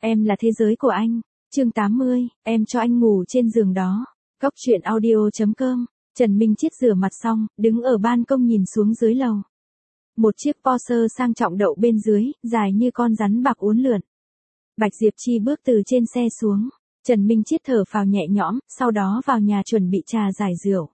Em là thế giới của anh. Chương 80, em cho anh ngủ trên giường đó. Góc truyện audio.com. Trần Minh Chiết rửa mặt xong, đứng ở ban công nhìn xuống dưới lầu. Một chiếc Porsche sang trọng đậu bên dưới, dài như con rắn bạc uốn lượn. Bạch Diệp Chi bước từ trên xe xuống. Trần Minh Chiết thở phào nhẹ nhõm, sau đó vào nhà chuẩn bị trà giải rượu.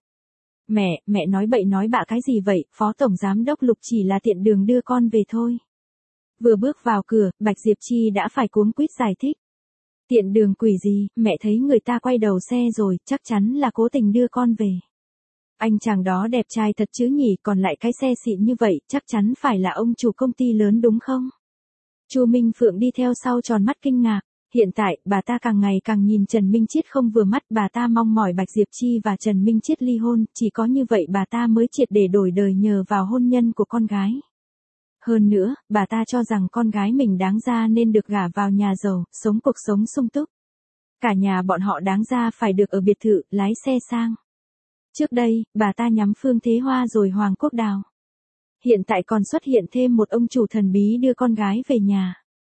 Mẹ nói bậy nói bạ cái gì vậy, Phó Tổng Giám Đốc Lục chỉ là tiện đường đưa con về thôi. Vừa bước vào cửa, Bạch Diệp Chi đã phải cuống quýt giải thích. Tiện đường quỷ gì, mẹ thấy người ta quay đầu xe rồi, chắc chắn là cố tình đưa con về. Anh chàng đó đẹp trai thật chứ nhỉ, còn lại cái xe xịn như vậy, chắc chắn phải là ông chủ công ty lớn đúng không? Chu Minh Phượng đi theo sau tròn mắt kinh ngạc. Hiện tại, bà ta càng ngày càng nhìn Trần Minh Chiết không vừa mắt, bà ta mong mỏi Bạch Diệp Chi và Trần Minh Chiết ly hôn, chỉ có như vậy bà ta mới triệt để đổi đời nhờ vào hôn nhân của con gái. Hơn nữa, bà ta cho rằng con gái mình đáng ra nên được gả vào nhà giàu, sống cuộc sống sung túc. Cả nhà bọn họ đáng ra phải được ở biệt thự, lái xe sang. Trước đây, bà ta nhắm Phương Thế Hoa rồi Hoàng Quốc Đào. Hiện tại còn xuất hiện thêm một ông chủ thần bí đưa con gái về nhà.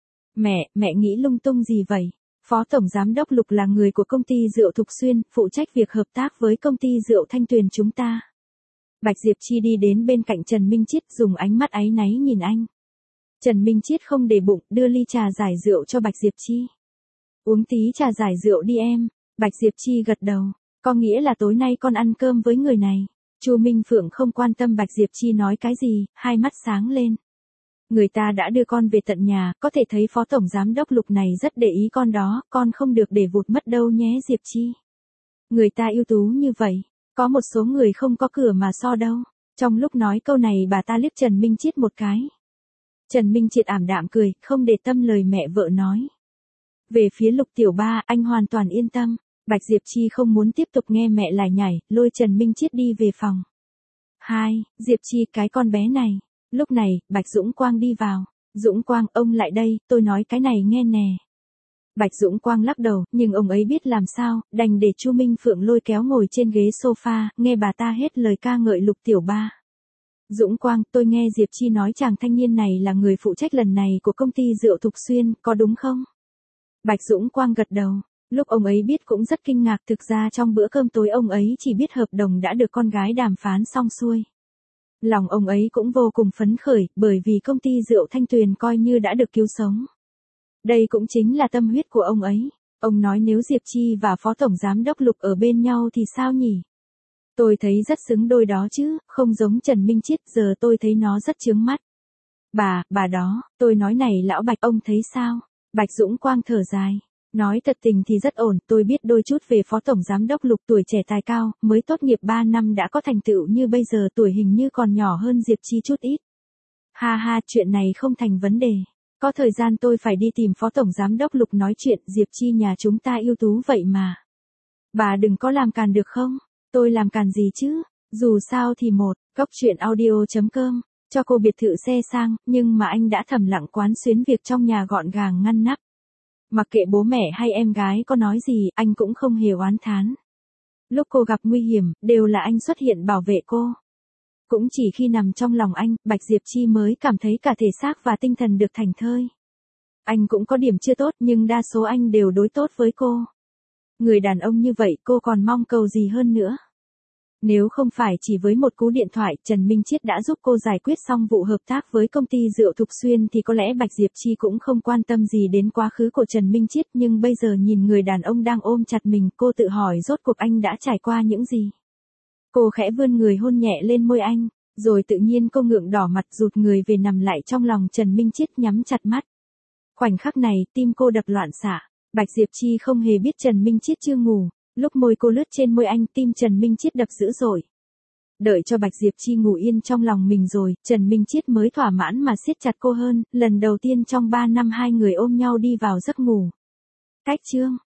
Mẹ nghĩ lung tung gì vậy? Phó Tổng Giám Đốc Lục là người của công ty rượu Thục Xuyên, phụ trách việc hợp tác với công ty rượu Thanh Tuyền chúng ta. Bạch Diệp Chi đi đến bên cạnh Trần Minh Chiết dùng ánh mắt áy náy nhìn anh. Trần Minh Chiết không để bụng, đưa ly trà giải rượu cho Bạch Diệp Chi. Uống tí trà giải rượu đi em. Bạch Diệp Chi gật đầu. Có nghĩa là tối nay con ăn cơm với người này. Chu Minh Phượng không quan tâm Bạch Diệp Chi nói cái gì, hai mắt sáng lên. Người ta đã đưa con về tận nhà, có thể thấy Phó Tổng Giám Đốc Lục này rất để ý con đó, con không được để vụt mất đâu nhé Diệp Chi. Người ta ưu tú như vậy, có một số người không có cửa mà so đâu. Trong lúc nói câu này bà ta liếc Trần Minh Chiết một cái. Trần Minh Chiết ảm đạm cười, không để tâm lời mẹ vợ nói. Về phía Lục tiểu ba, anh hoàn toàn yên tâm. Bạch Diệp Chi không muốn tiếp tục nghe mẹ lải nhải, lôi Trần Minh Chiết đi về phòng. Diệp Chi cái con bé này. Lúc này, Bạch Dũng Quang đi vào. Dũng Quang, ông lại đây, tôi nói cái này nghe nè. Bạch Dũng Quang lắc đầu, nhưng ông ấy biết làm sao, đành để Chu Minh Phượng lôi kéo ngồi trên ghế sofa, nghe bà ta hết lời ca ngợi Lục tiểu ba. Dũng Quang, tôi nghe Diệp Chi nói chàng thanh niên này là người phụ trách lần này của công ty rượu Thục Xuyên, có đúng không? Bạch Dũng Quang gật đầu. Lúc ông ấy biết cũng rất kinh ngạc, thực ra trong bữa cơm tối ông ấy chỉ biết hợp đồng đã được con gái đàm phán xong xuôi. Lòng ông ấy cũng vô cùng phấn khởi, bởi vì công ty rượu Thanh Tuyền coi như đã được cứu sống. Đây cũng chính là tâm huyết của ông ấy. Ông nói nếu Diệp Chi và Phó Tổng Giám Đốc Lục ở bên nhau thì sao nhỉ? Tôi thấy rất xứng đôi đó chứ, không giống Trần Minh Chiết, giờ tôi thấy nó rất chướng mắt. Bà đó, tôi nói này lão Bạch, ông thấy sao? Bạch Dũng Quang thở dài. Nói thật tình thì rất ổn, tôi biết đôi chút về Phó Tổng Giám Đốc Lục, tuổi trẻ tài cao, mới tốt nghiệp 3 năm đã có thành tựu như bây giờ, tuổi hình như còn nhỏ hơn Diệp Chi chút ít. Chuyện này không thành vấn đề. Có thời gian tôi phải đi tìm Phó Tổng Giám Đốc Lục nói chuyện, Diệp Chi nhà chúng ta ưu tú vậy mà. Bà đừng có làm càn được không? Tôi làm càn gì chứ? Dù sao thì góc truyện audio.com, cho cô biệt thự xe sang, nhưng mà anh đã thầm lặng quán xuyến việc trong nhà gọn gàng ngăn nắp. Mặc kệ bố mẹ hay em gái có nói gì, anh cũng không hề oán thán. Lúc cô gặp nguy hiểm, đều là anh xuất hiện bảo vệ cô. Cũng chỉ khi nằm trong lòng anh, Bạch Diệp Chi mới cảm thấy cả thể xác và tinh thần được thảnh thơi. Anh cũng có điểm chưa tốt nhưng đa số anh đều đối tốt với cô. Người đàn ông như vậy cô còn mong cầu gì hơn nữa. Nếu không phải chỉ với một cú điện thoại, Trần Minh Chiết đã giúp cô giải quyết xong vụ hợp tác với công ty rượu Thục Xuyên thì có lẽ Bạch Diệp Chi cũng không quan tâm gì đến quá khứ của Trần Minh Chiết, nhưng bây giờ nhìn người đàn ông đang ôm chặt mình, cô tự hỏi rốt cuộc anh đã trải qua những gì. Cô khẽ vươn người hôn nhẹ lên môi anh, rồi tự nhiên cô ngượng đỏ mặt rụt người về nằm lại trong lòng Trần Minh Chiết nhắm chặt mắt. Khoảnh khắc này, tim cô đập loạn xạ. Bạch Diệp Chi không hề biết Trần Minh Chiết chưa ngủ. Lúc môi cô lướt trên môi anh, tim Trần Minh Chiết đập dữ dội. Đợi cho Bạch Diệp Chi ngủ yên trong lòng mình rồi, Trần Minh Chiết mới thỏa mãn mà siết chặt cô hơn, lần đầu tiên trong 3 năm hai người ôm nhau đi vào giấc ngủ. Cách chương